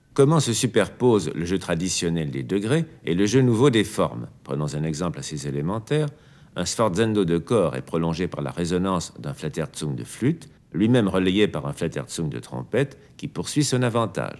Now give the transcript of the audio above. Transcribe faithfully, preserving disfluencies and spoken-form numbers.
Comment se superposent le jeu traditionnel des degrés et le jeu nouveau des formes? Prenons un exemple assez élémentaire. Un sforzando de corps est prolongé par la résonance d'un flatterzung de flûte, lui-même relayé par un flatterzung de trompette, qui poursuit son avantage.